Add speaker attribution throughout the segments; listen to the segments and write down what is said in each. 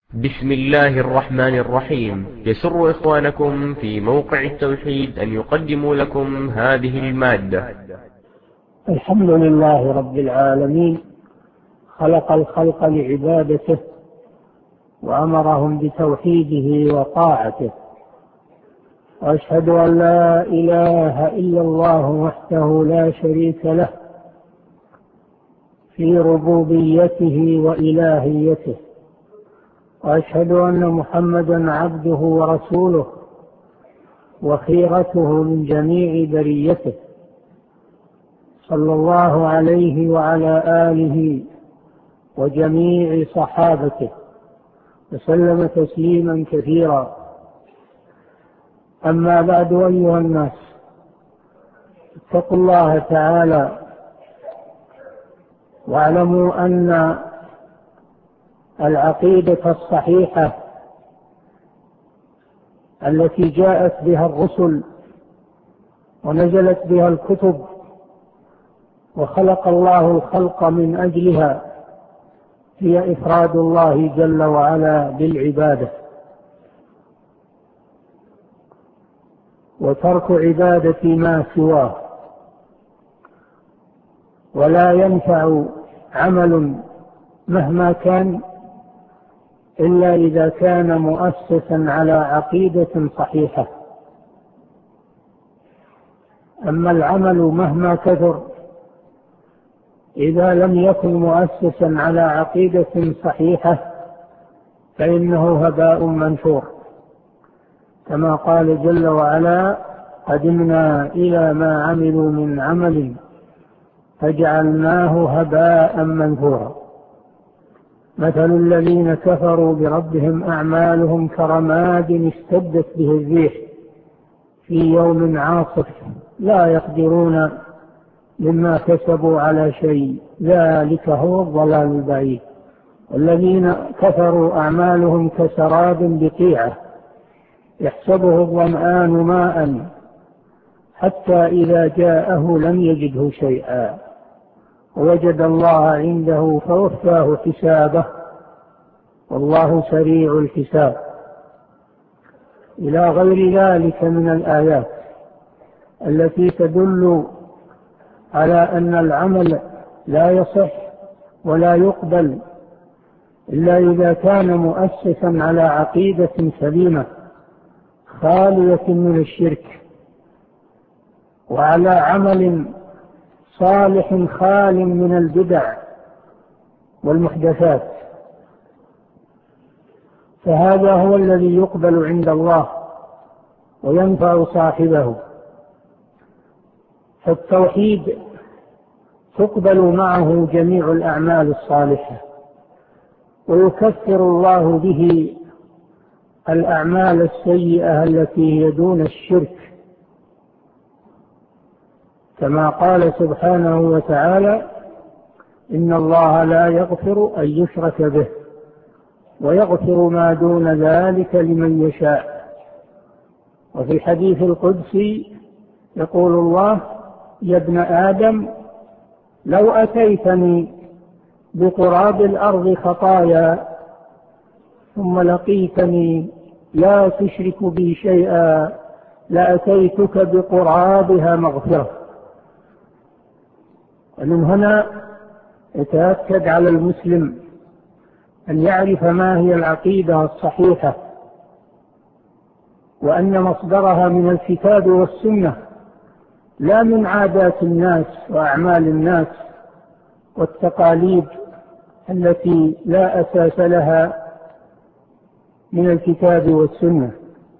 Speaker 1: بسم الله الرحمن الرحيم. يسر إخوانكم في موقع التوحيد أن يقدموا لكم هذه المادة.
Speaker 2: الحمد لله رب العالمين، خلق الخلق لعبادته وأمرهم بتوحيده وطاعته، وأشهد أن لا إله إلا الله وحده لا شريك له في ربوبيته وإلهيته، وأشهد أن محمدا عبده ورسوله وخيرته من جميع بريته، صلى الله عليه وعلى آله وجميع صحابته وسلم تسليما كثيرا. أما بعد، أيها الناس، اتقوا الله تعالى واعلموا أن العقيدة الصحيحة التي جاءت بها الرسل ونزلت بها الكتب وخلق الله الخلق من أجلها هي إفراد الله جل وعلا بالعبادة، وترك عبادة ما سواه. ولا ينفع عمل مهما كان إلا إذا كان مؤسسا على عقيدة صحيحة. أما العمل مهما كثر إذا لم يكن مؤسسا على عقيدة صحيحة فإنه هباء منثور، كما قال جل وعلا: قدمنا إلى ما عملوا من عمل فجعلناه هباء منثورا. مثل الذين كفروا بربهم أعمالهم كرماد اشتدت به الريح في يوم عاصف لا يقدرون مما كسبوا على شيء، ذلك هو الضلال البعيد. والذين كفروا أعمالهم كسراب بقيعة يحسبه الظمآن ماء حتى إذا جاءه لم يجده شيئا ووجد الله عنده فوفاه حسابه والله سريع الحساب، إلى غير ذلك من الآيات التي تدل على أن العمل لا يصح ولا يقبل إلا إذا كان مؤسسا على عقيدة سليمة خالية من الشرك، وعلى عمل صالح خال من البدع والمحدثات، فهذا هو الذي يقبل عند الله وينفع صاحبه. فالتوحيد تقبل معه جميع الأعمال الصالحة، ويكفر الله به الأعمال السيئة التي هي دون الشرك، كما قال سبحانه وتعالى: إن الله لا يغفر أن يشرك به ويغفر ما دون ذلك لمن يشاء. وفي حديث القدسي يقول الله: يا ابن آدم لو أتيتني بقراب الأرض خطايا ثم لقيتني لا تشرك بي شيئا لأتيتك بقرابها مغفرة. ومن هنا يتأكد على المسلم أن يعرف ما هي العقيدة الصحيحة، وأن مصدرها من الكتاب والسنة لا من عادات الناس وأعمال الناس والتقاليد التي لا أساس لها من الكتاب والسنة.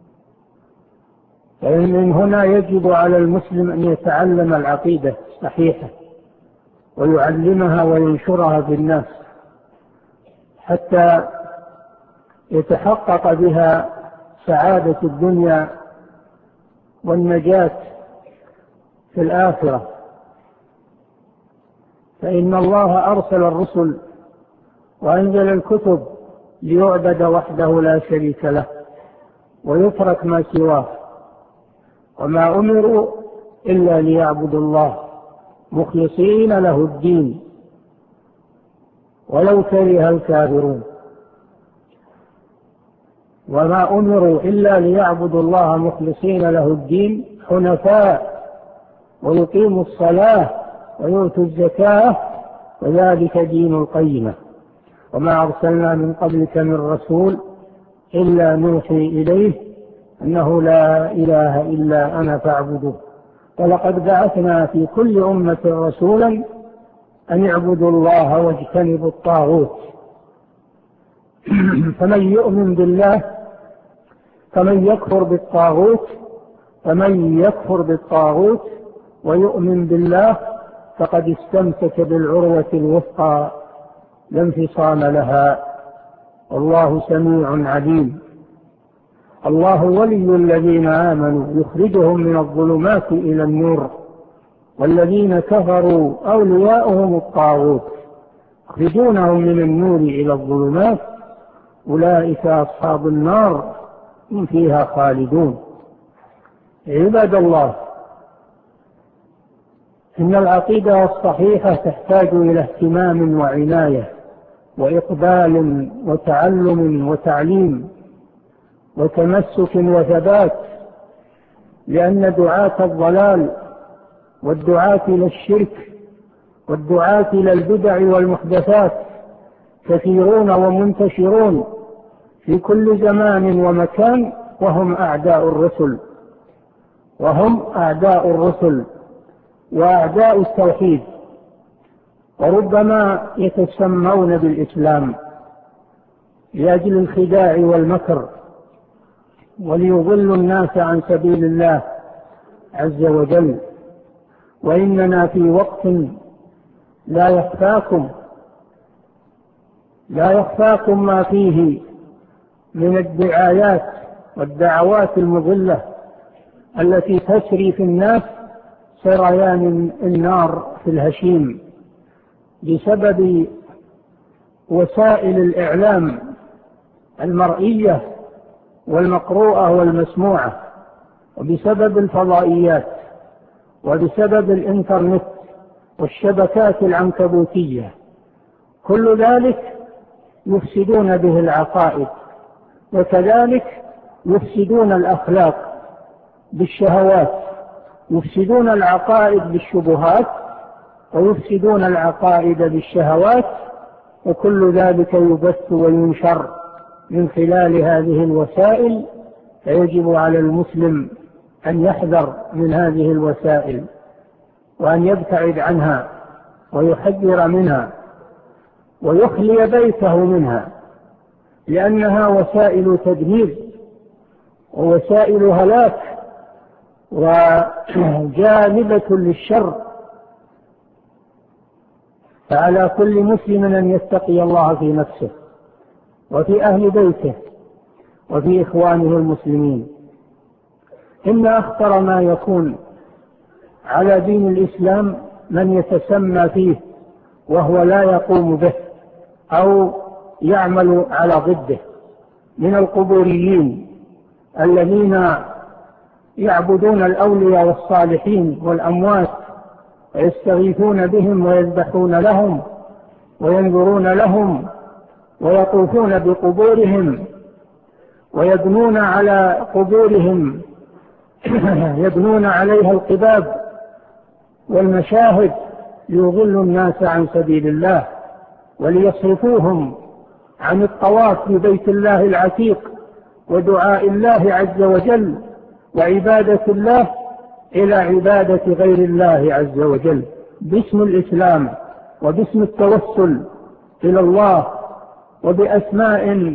Speaker 2: فمن هنا يجب على المسلم أن يتعلم العقيدة الصحيحة ويعلمها وينشرها بالناس حتى يتحقق بها سعادة الدنيا والنجاة في الآخرة. فإن الله أرسل الرسل وأنزل الكتب ليعبد وحده لا شريك له ويترك ما سواه، وما أمروا إلا ليعبدوا الله مخلصين له الدين ولو كره الكافرون. وما أمروا إلا ليعبدوا الله مخلصين له الدين حنفاء ويقيموا الصلاة ويؤتوا الزكاة وذلك دين القيمة. وما أرسلنا من قبلك من رسول إلا نوحي إليه أنه لا إله إلا أنا فاعبدوه. ولقد بعثنا في كل أمة رسولا أن يعبدوا الله واجتنبوا الطاغوت. فمن يؤمن بالله فمن يكفر بالطاغوت ويؤمن بالله فقد استمسك بالعروة الوثقى لا انفصام لها، والله سميع عليم. الله ولي الذين آمنوا يخرجهم من الظلمات إلى النور، والذين كفروا أولياؤهم الطاغوت يخرجونهم من النور إلى الظلمات، أولئك أصحاب النار هم فيها خالدون. عباد الله، إن العقيدة الصحيحة تحتاج إلى اهتمام وعناية وإقبال وتعلم وتعليم وتمسك وثبات، لأن دعاة الضلال والدعاة إلى الشرك والدعاة إلى البدع والمحدثات كثيرون ومنتشرون في كل زمان ومكان، وهم أعداء الرسل وأعداء التوحيد، وربما يتسمون بالإسلام لأجل الخداع والمكر وليضلوا الناس عن سبيل الله عز وجل. وإننا في وقت لا يخفاكم ما فيه من الدعايات والدعوات المضلة التي تسري في الناس سريان النار في الهشيم بسبب وسائل الإعلام المرئية والمقروءة والمسموعة، وبسبب الفضائيات، وبسبب الإنترنت والشبكات العنكبوتية. كل ذلك يفسدون به العقائد، وكذلك يفسدون الأخلاق بالشهوات، يفسدون العقائد بالشبهات ويفسدون العقائد بالشهوات، وكل ذلك يبث وينشر من خلال هذه الوسائل. فيجب على المسلم أن يحذر من هذه الوسائل وأن يبتعد عنها ويحذر منها ويخلي بيته منها، لأنها وسائل تدمير ووسائل هلاك وجالبة للشر. فعلى كل مسلم أن يتقي الله في نفسه وفي أهل بيته وفي إخوانه المسلمين. إن أخطر ما يكون على دين الإسلام من يتسمى فيه وهو لا يقوم به أو يعمل على ضده من القبوريين الذين يعبدون الأولياء والصالحين والأموات ويستغيثون بهم ويذبحون لهم وينذرون لهم ويطوفون بقبورهم ويبنون على قبورهم يبنون عليها القباب والمشاهد ليضلوا الناس عن سبيل الله وليصرفوهم عن الطواف في بيت الله العتيق ودعاء الله عز وجل وعبادة الله إلى عبادة غير الله عز وجل باسم الإسلام وباسم التوسل إلى الله وبأسماء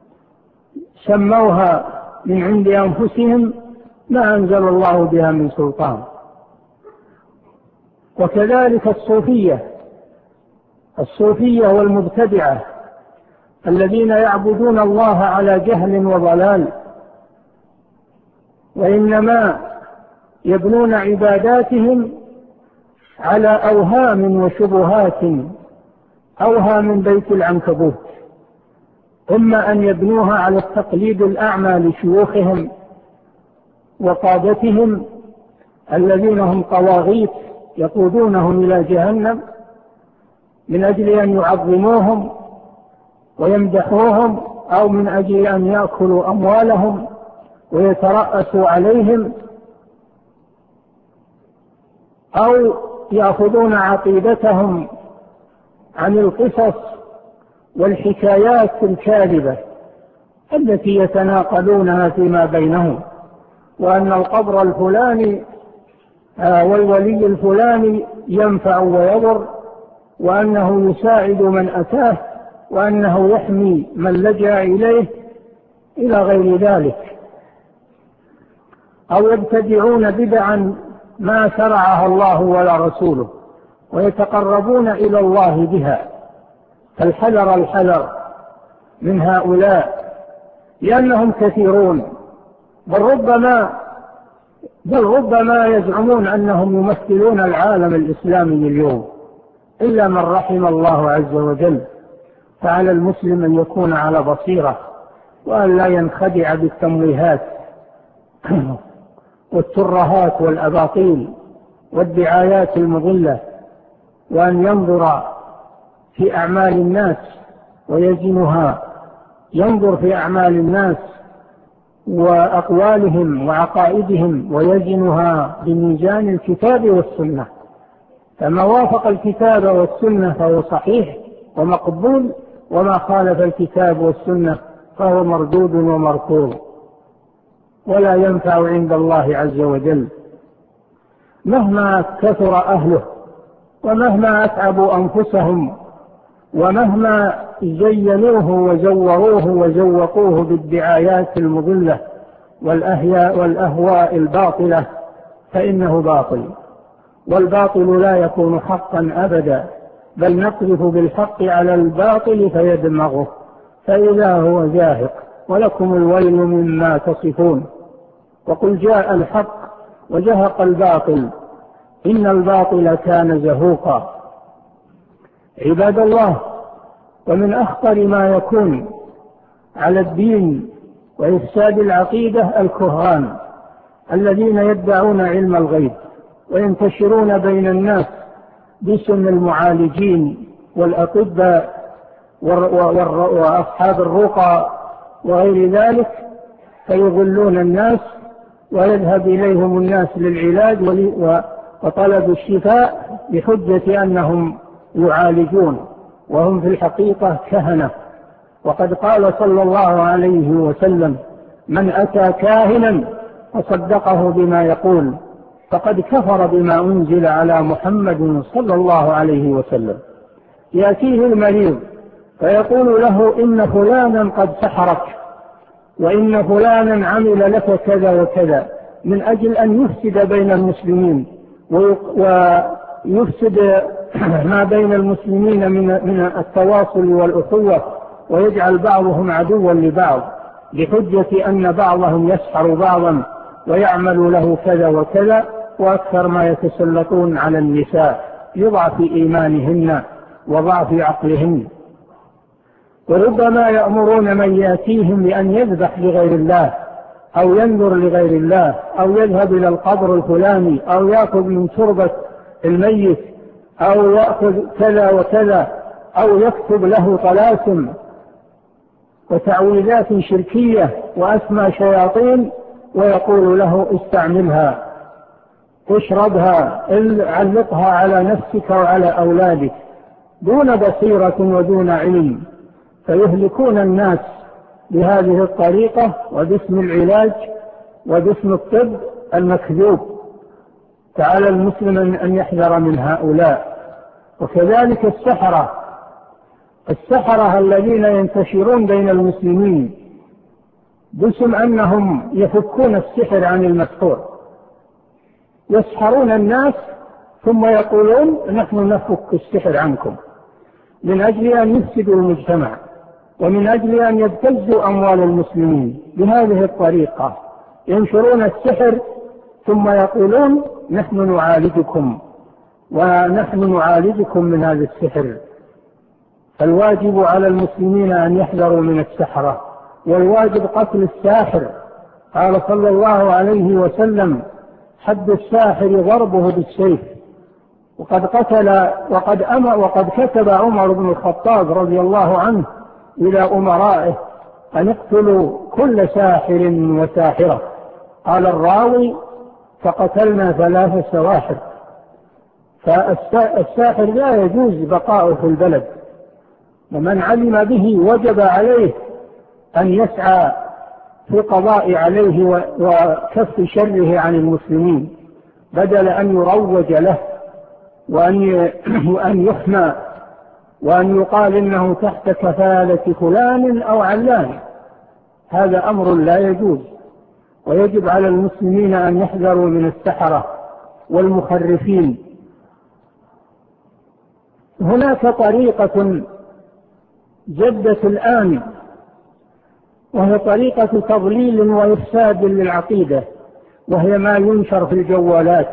Speaker 2: سموها من عند أنفسهم ما أنزل الله بها من سلطان. وكذلك الصوفية والمبتدعة الذين يعبدون الله على جهل وضلال، وإنما يبنون عباداتهم على أوهام وشبهات، أوهام بيت العنكبوت، إما أن يبنوها على التقليد الأعمى لشيوخهم وقادتهم الذين هم طواغيت يقودونهم إلى جهنم من أجل أن يعظموهم ويمدحوهم أو من أجل أن يأكلوا أموالهم ويترأسوا عليهم، أو يأخذون عقيدتهم عن القصص والحكايات الكاذبة التي يتناقلونها فيما بينهم، وأن القبر الفلاني والولي الفلاني ينفع ويضر، وأنه يساعد من أتاه، وأنه يحمي من لجأ إليه، إلى غير ذلك. أو يبتدعون بدعا ما شرعها الله ولا رسوله ويتقربون إلى الله بها، الحذر من هؤلاء، لأنهم كثيرون، بل ربما يزعمون أنهم يمثلون العالم الإسلامي اليوم، إلا من رحم الله عز وجل. فعلى المسلم أن يكون على بصيرة، وأن لا ينخدع بالتمويهات والترهات والأباطيل والدعايات المضلة، وأن ينظر في أعمال الناس ويزنها، ينظر في أعمال الناس وأقوالهم وعقائدهم ويزنها بميزان الكتاب والسنة، فما وافق الكتاب والسنة فهو صحيح ومقبول، وما خالف الكتاب والسنة فهو مردود ومرفوض ولا ينفع عند الله عز وجل، مهما كثر أهله ومهما أتعبوا أنفسهم ومهما زينوه وزوروه وزوقوه بالدعايات المضلة والأهواء الباطلة، فإنه باطل، والباطل لا يكون حقا أبدا، بل نقذف بالحق على الباطل فيدمغه فإذا هو زاهق، ولكم الويل مما تصفون. وقل جاء الحق وزهق الباطل إن الباطل كان زهوقا. عباد الله، ومن أخطر ما يكون على الدين وإفساد العقيدة الكهان الذين يدعون علم الغيب وينتشرون بين الناس باسم المعالجين والأطباء وأصحاب الرقى وغير ذلك، فيضلون الناس ويذهب إليهم الناس للعلاج وطلب الشفاء بحجة أنهم يعالجون، وهم في الحقيقة كهنة. وقد قال صلى الله عليه وسلم: من أتى كاهنا وصدقه بما يقول فقد كفر بما أنزل على محمد صلى الله عليه وسلم. يأتيه المريض فيقول له: إن فلانا قد سحرك، وإن فلانا عمل لك كذا وكذا، من أجل أن يفسد بين المسلمين ويفسد ما بين المسلمين من التواصل والأخوة، ويجعل بعضهم عدوا لبعض بحجة أن بعضهم يسحر بعضا ويعمل له كذا وكذا. وأكثر ما يتسلطون على النساء لضعف إيمانهن وضعف عقلهن، وربما يأمرون من يأتيهم بأن يذبح لغير الله أو ينذر لغير الله أو يذهب إلى القبر الفلاني أو يأخذ من تربة الميت أو يأخذ كذا وكذا أو يكتب له طلاسم وتعويذات شركية وأسمى شياطين، ويقول له: استعملها، اشربها، علقها على نفسك وعلى أولادك، دون بصيرة ودون علم، فيهلكون الناس بهذه الطريقة وباسم العلاج وباسم الطب المكذوب. فعلى المسلم أن يحذر من هؤلاء. وكذلك السحرة الذين ينتشرون بين المسلمين باسم أنهم يفكون السحر عن المسحور، يسحرون الناس ثم يقولون: نحن نفك السحر عنكم، من أجل أن يفسدوا المجتمع ومن أجل أن يبتزوا أموال المسلمين. بهذه الطريقة ينشرون السحر ثم يقولون: نحن نعالجكم ونحن نعالجكم من هذا السحر. فالواجب على المسلمين أن يحذروا من السحرة، والواجب قتل الساحر. قال صلى الله عليه وسلم: حد الساحر ضربه بالسيف. وقد كتب عمر بن الخطاب رضي الله عنه إلى أمرائه أن اقتلوا كل ساحر وساحرة. قال الراوي فقتلنا 3 سواحر. فالساحر لا يجوز بقاؤه في البلد، ومن علم به وجب عليه أن يسعى في القضاء عليه وكف شره عن المسلمين، بدل أن يروج له وأن يحمى وأن يقال إنه تحت كفالة فلان أو علان. هذا أمر لا يجوز، ويجب على المسلمين أن يحذروا من السحرة والمخرفين. هناك طريقة جدت الآن، وهي طريقة تضليل وإفساد للعقيدة، وهي ما ينشر في الجوالات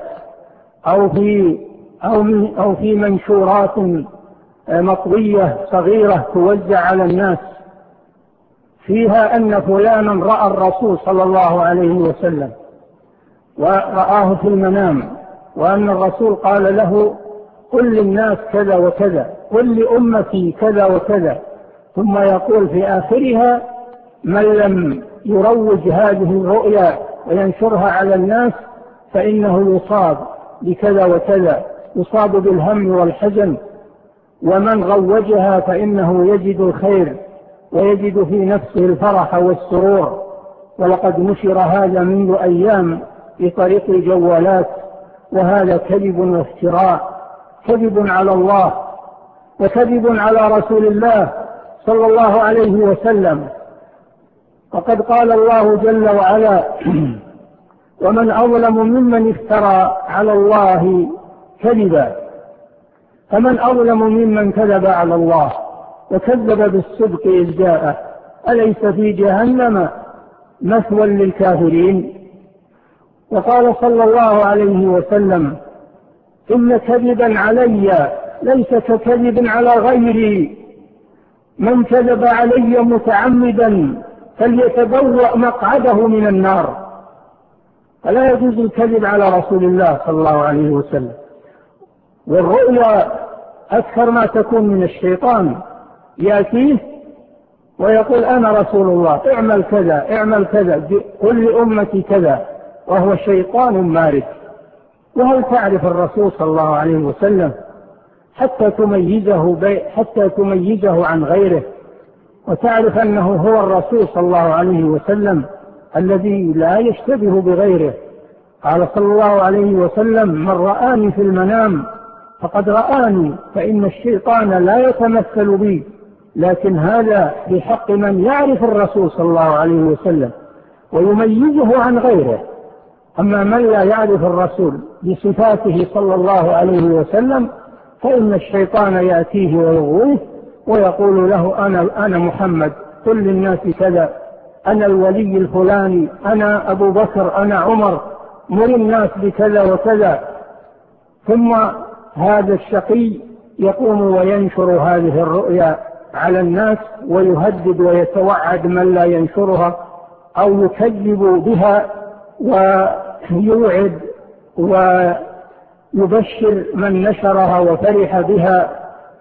Speaker 2: أو في منشورات مطوية صغيرة توزع على الناس، فيها أن فلانا رأى الرسول صلى الله عليه وسلم ورآه في المنام، وأن الرسول قال له قل للناس كذا وكذا، قل لأمتي كذا وكذا، ثم يقول في آخرها من لم يروج هذه الرؤيا وينشرها على الناس فإنه يصاب بكذا وكذا، يصاب بالهم والحزن، ومن روجها فإنه يجد الخير ويجد في نفسه الفرح والسرور. ولقد نشر هذا منذ أيام بطريق الجوالات، وهذا كذب وافتراء، كذب على الله وكذب على رسول الله صلى الله عليه وسلم. وقد قال الله جل وعلا ومن أظلم ممن افترى على الله كذبا، فمن أظلم ممن كذب على الله وكذب بالصدق إذ جاءه، أليس في جهنم مثوى للكافرين. وقال صلى الله عليه وسلم إن كذبا علي ليس ككذب على غيري، من كذب علي متعمدا فليتبوأ مقعده من النار. فلا يجوز الكذب على رسول الله صلى الله عليه وسلم. والرؤيا أكثر ما تكون من الشيطان، يأتيه ويقول أنا رسول الله، اعمل كذا اعمل كذا، قل لأمتي كذا، وهو شيطان مارد. وهل تعرف الرسول صلى الله عليه وسلم حتى تميزه عن غيره، وتعرف أنه هو الرسول صلى الله عليه وسلم الذي لا يشتبه بغيره. قال صلى الله عليه وسلم من رآني في المنام فقد رآني، فإن الشيطان لا يتمثل بي. لكن هذا في حق من يعرف الرسول صلى الله عليه وسلم ويميزه عن غيره. أما من لا يعرف الرسول بصفاته صلى الله عليه وسلم فإن الشيطان يأتيه ويغويه ويقول له أنا محمد، قل للناس كذا، أنا الولي الفلاني، أنا أبو بكر، أنا عمر، مر الناس بكذا وكذا. ثم هذا الشقي يقوم وينشر هذه الرؤيا على الناس ويهدد ويتوعد من لا ينشرها أو يكذب بها، ويوعد ويبشر من نشرها وفرح بها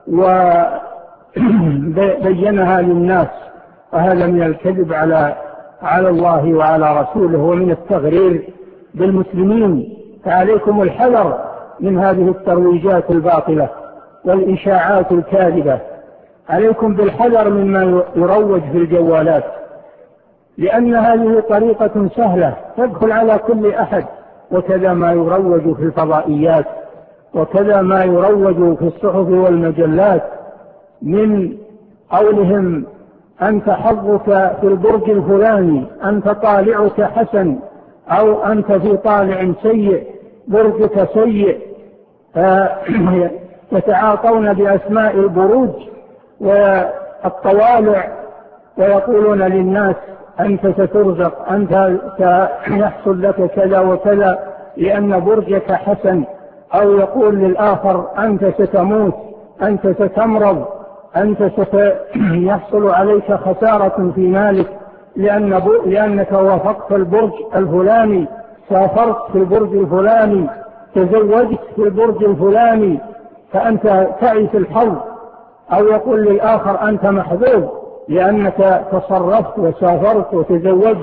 Speaker 2: وبينها للناس. وهذا من الكذب على الله وعلى رسوله ومن التغرير بالمسلمين. فعليكم الحذر من هذه الترويجات الباطلة والإشاعات الكاذبة، عليكم بالحذر مما يروج في الجوالات، لأن هذه طريقة سهلة تدخل على كل أحد. وكذا ما يروج في الفضائيات، وكذا ما يروج في الصحف والمجلات من قولهم أنت حظك في البرج الفلاني، أنت طالعك حسن، أو أنت في طالع سيء، برجك سيء. يتعاطون بأسماء البروج والطوالع ويقولون للناس أنت سترزق، أنت سيحصل لك كذا وكذا لأن برجك حسن، أو يقول للآخر أنت ستموت، أنت ستمرض، أنت سيحصل عليك خسارة في مالك لأنك وافقت البرج الفلاني، سافرت في البرج الفلاني، تزوجت في البرج الفلاني، فأنت تعيش الحظ. أو يقول للآخر أنت محظوظ لأنك تصرفت وسافرت وتزوجت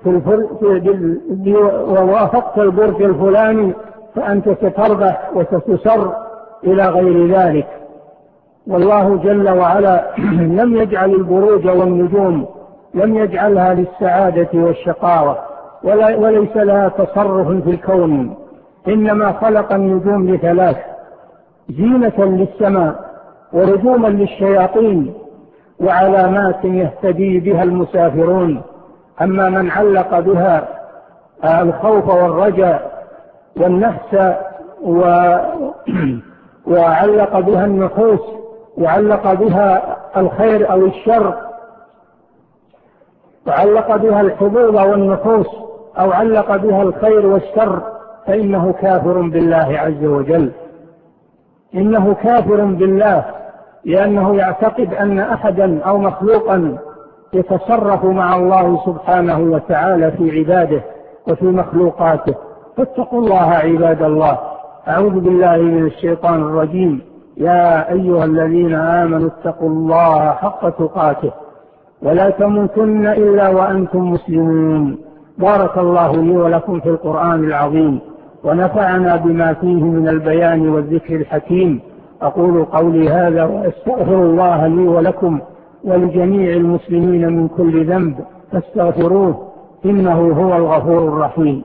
Speaker 2: ووافقت البرج الفلاني فأنت ستربح وستسر إلى غير ذلك. والله جل وعلا لم يجعل البروج والنجوم لم يجعلها للسعادة والشقاوة وليس لها تصرف في الكون، إنما خلق النجوم لثلاث: زينة للسماء ورجوما للشياطين وعلامات يهتدي بها المسافرون. أما من علق بها الخوف والرجاء والنحس وعلق بها النحوس وعلق بها الخير أو الشر وعلق بها الحظوظ والنحوس أو علق بها الخير والشر فإنه كافر بالله عز وجل. إنه كافر بالله لأنه يعتقد أن أحدا أو مخلوقا يتصرف مع الله سبحانه وتعالى في عباده وفي مخلوقاته. فاتقوا الله عباد الله. أعوذ بالله من الشيطان الرجيم. يا أيها الذين آمنوا اتقوا الله حق تقاته ولا تموتن إلا وأنتم مسلمون. بارك الله لي ولكم في القرآن العظيم ونفعنا بما فيه من البيان والذكر الحكيم. أقول قولي هذا وأستغفر الله لي ولكم ولجميع المسلمين من كل ذنب فاستغفروه إنه هو الغفور الرحيم.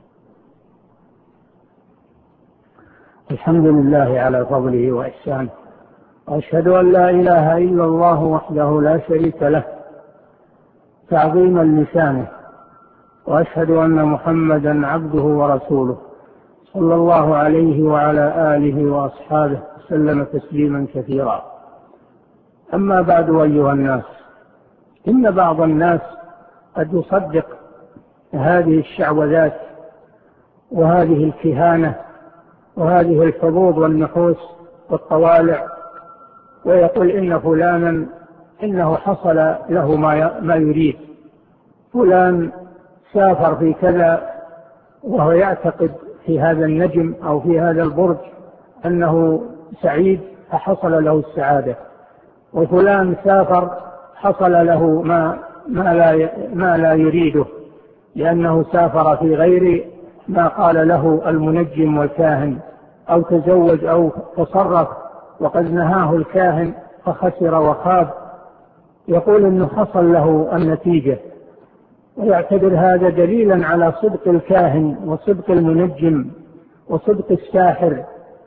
Speaker 2: الحمد لله على فضله وإحسانه، وأشهد أن لا إله إلا الله وحده لا شريك له تعظيما لشانه، وأشهد أن محمدا عبده ورسوله صلى الله عليه وعلى آله وأصحابه وسلم تسليما كثيرا. أما بعد أيها الناس، إن بعض الناس قد يصدق هذه الشعوذات وهذه الكهانة وهذه الحظوظ والنحوس والطوالع ويقول إن فلانا إنه حصل له ما يريد، فلان سافر في كذا وهو يعتقد في هذا النجم أو في هذا البرج أنه سعيد فحصل له السعادة، وفلان سافر حصل له ما لا يريده لأنه سافر في غير ما قال له المنجم والكاهن، أو تزوج أو تصرف وقد نهاه الكاهن فخسر وخاب، يقول إنه حصل له النتيجة، ويعتبر هذا دليلا على صدق الكاهن وصدق المنجم وصدق الساحر،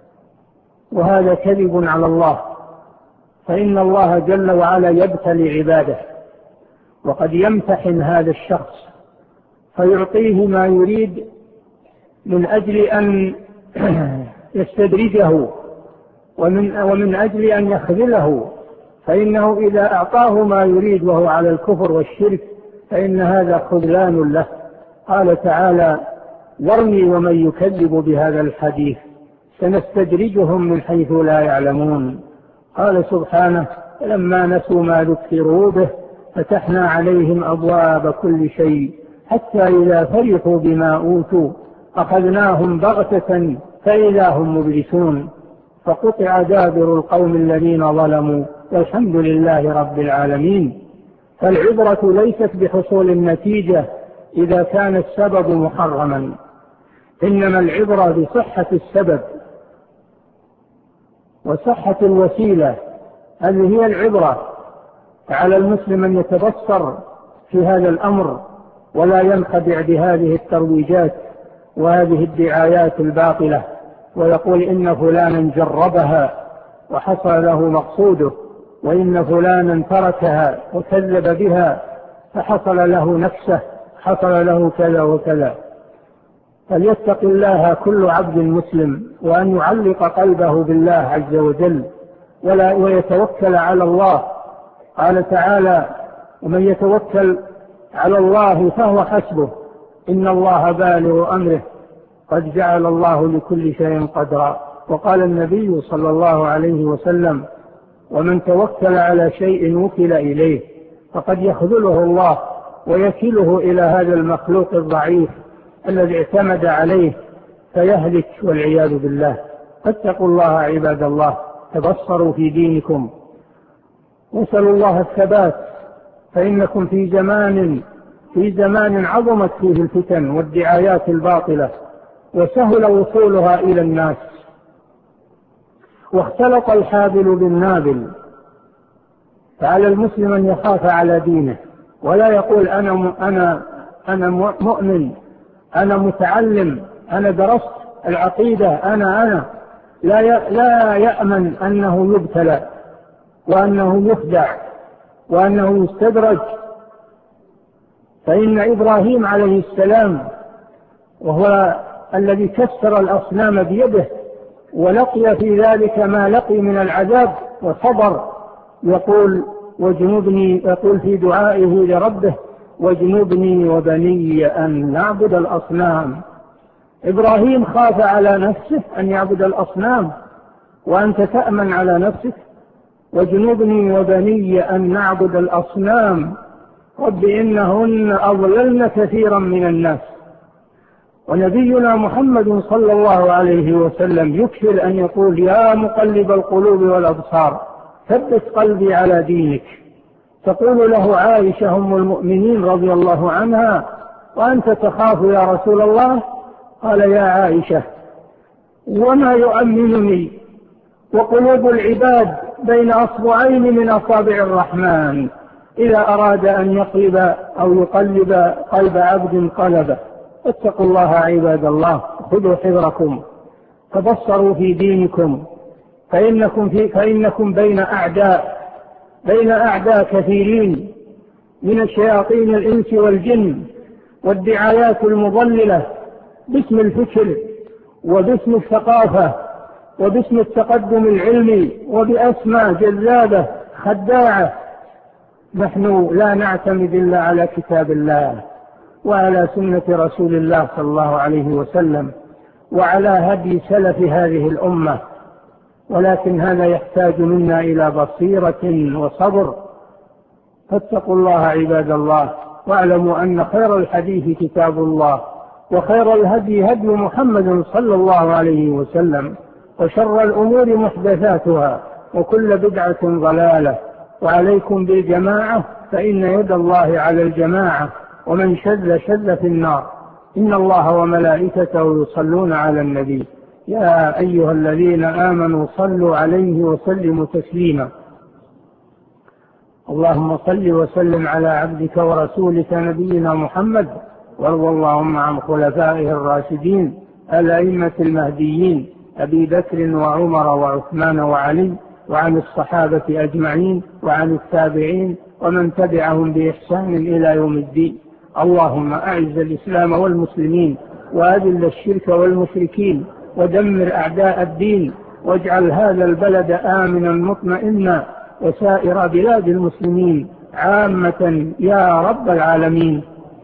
Speaker 2: وهذا كذب على الله. فإن الله جل وعلا يبتلي عباده، وقد يمتحن هذا الشخص فيعطيه ما يريد من أجل أن يستدرجه ومن أجل أن يخذله، فإنه إذا أعطاه ما يريد وهو على الكفر والشرك فإن هذا خذلان له. قال تعالى: ذرني ومن يكذب بهذا الحديث سنستدرجهم من حيث لا يعلمون. قال سبحانه: لما نسوا ما ذكروا به فتحنا عليهم أبواب كل شيء حتى إذا فرحوا بما أوتوا أخذناهم بغتة فإذا هم مبلسون فقطع دابر القوم الذين ظلموا والحمد لله رب العالمين. فالعبرة ليست بحصول النتيجة إذا كان السبب محرما، إنما العبرة بصحة السبب وصحة الوسيلة، هذه هي العبرة. على المسلم أن يتبصر في هذا الأمر ولا ينخدع بهذه الترويجات وهذه الدعايات الباطلة ويقول إن فلانا جربها وحصل له مقصوده، وإن فلانا تركها وكذب بها فحصل له نفسه، حصل له كذا وكذا. فليتق الله كل عبد مسلم وأن يعلق قلبه بالله عز وجل ويتوكل على الله. قال تعالى: ومن يتوكل على الله فهو حسبه إن الله بالغ أمره قد جعل الله لكل شيء قدرا. وقال النبي صلى الله عليه وسلم: ومن توكل على شيء وكل إليه فقد يخذله الله ويكله إلى هذا المخلوق الضعيف الذي اعتمد عليه فيهلك والعياذ بالله. فاتقوا الله عباد الله، تبصروا في دينكم واسألوا الله الثبات، فإنكم في زمان عظمت فيه الفتن والدعايات الباطلة وسهل وصولها إلى الناس، واختلط الحابل بالنابل. فعلى المسلم أن يخاف على دينه ولا يقول أنا مؤمن، أنا متعلم، أنا درست العقيدة، أنا لا يأمن أنه يبتلى وأنه يخدع وأنه يستدرج. فإن إبراهيم عليه السلام وهو الذي كسر الأصنام بيده ولقي في ذلك ما لقي من العذاب وصبر، يقول في دعائه لربه: واجنبني وبني أن نعبد الأصنام. إبراهيم خاف على نفسه أن يعبد الأصنام، وأنت تأمن على نفسك؟ واجنبني وبني أن نعبد الأصنام رب إنهن أضللن كثيرا من الناس. ونبينا محمد صلى الله عليه وسلم يكثر أن يقول: يا مقلب القلوب والأبصار ثبت قلبي على دينك. تقول له عائشة أم المؤمنين رضي الله عنها: وأنت تخاف يا رسول الله؟ قال: يا عائشة، وما يؤمنني وقلوب العباد بين أصبعين من أصابع الرحمن إذا أراد أن يقلب أو يقلب قلب عبد قلبه. اتقوا الله عباد الله، خذوا حذركم، تبصروا في دينكم، فإنكم بين أعداء كثيرين من الشياطين الإنس والجن والدعايات المضللة باسم الفكر وباسم الثقافة وباسم التقدم العلمي وبأسماء جذابة خداعة. نحن لا نعتمد إلا على كتاب الله وعلى سنة رسول الله صلى الله عليه وسلم وعلى هدي سلف هذه الأمة، ولكن هذا يحتاج منا إلى بصيرة وصبر. فاتقوا الله عباد الله، واعلموا أن خير الحديث كتاب الله، وخير الهدي هدي محمد صلى الله عليه وسلم، وشر الأمور محدثاتها، وكل بدعة ضلالة. وعليكم بالجماعة، فإن يد الله على الجماعة، ومن شذ في النار. إن الله وملائكته يصلون على النبي، يا أيها الذين آمنوا صلوا عليه وسلموا تسليما. اللهم صل وسلم على عبدك ورسولك نبينا محمد، وارض اللهم عن خلفائه الراشدين الأئمة المهديين أبي بكر وعمر وعثمان وعلي، وعن الصحابة أجمعين، وعن التابعين ومن تبعهم بإحسان إلى يوم الدين. اللهم أعز الإسلام والمسلمين، وأذل الشرك والمشركين، ودمر أعداء الدين، واجعل هذا البلد آمنا مطمئنا، وسائر بلاد المسلمين عامة يا رب العالمين.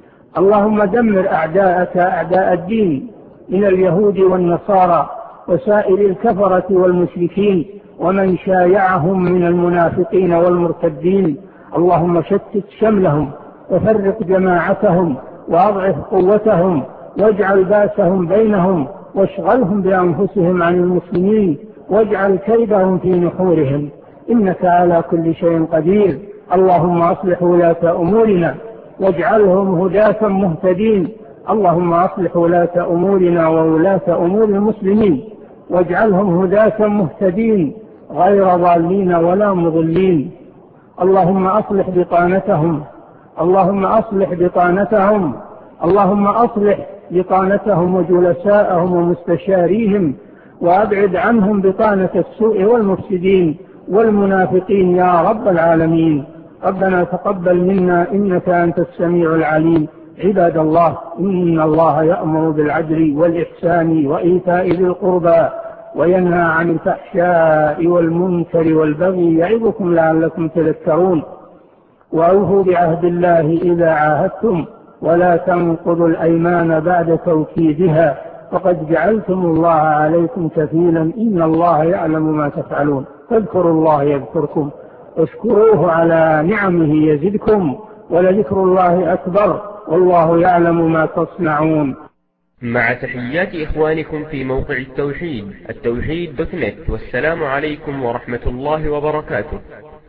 Speaker 2: اللهم دمر أعداءك أعداء الدين من اليهود والنصارى وسائر الكفرة والمشركين ومن شايعهم من المنافقين والمرتدين. اللهم شتت شملهم وفرق جماعتهم وأضعف قوتهم، واجعل باسهم بينهم، واشغلهم بأنفسهم عن المسلمين، واجعل كيدهم في نحورهم، إنك على كل شيء قدير. اللهم أصلح ولاة أمورنا واجعلهم هداة مهتدين. اللهم أصلح ولاة أمورنا وولاة أمور المسلمين واجعلهم هداة مهتدين غير ضالين ولا مضلين. اللهم أصلح بطانتهم، اللهم أصلح بطانتهم، اللهم أصلح بطانتهم وجلساءهم ومستشاريهم، وأبعد عنهم بطانة السوء والمفسدين والمنافقين يا رب العالمين. ربنا تقبل منا إنك أنت السميع العليم. عباد الله، إن الله يأمر بالعدل والإحسان وإيتاء ذي القربى وينهى عن الفحشاء والمنكر والبغي يعظكم لعلكم تذكرون. وأوفوا بعهد الله إذا عاهدتم، ولا تنقضوا الأيمان بعد توكيدها، فقد جعلتم الله عليكم كفيلا، إن الله يعلم ما تفعلون. فاذكروا الله يذكركم، واشكروه على نعمه يزدكم، ولذكر الله أكبر، والله يعلم ما تصنعون.
Speaker 1: مع تحيات إخوانكم في موقع التوحيد، التوحيد.net، والسلام عليكم ورحمة الله وبركاته.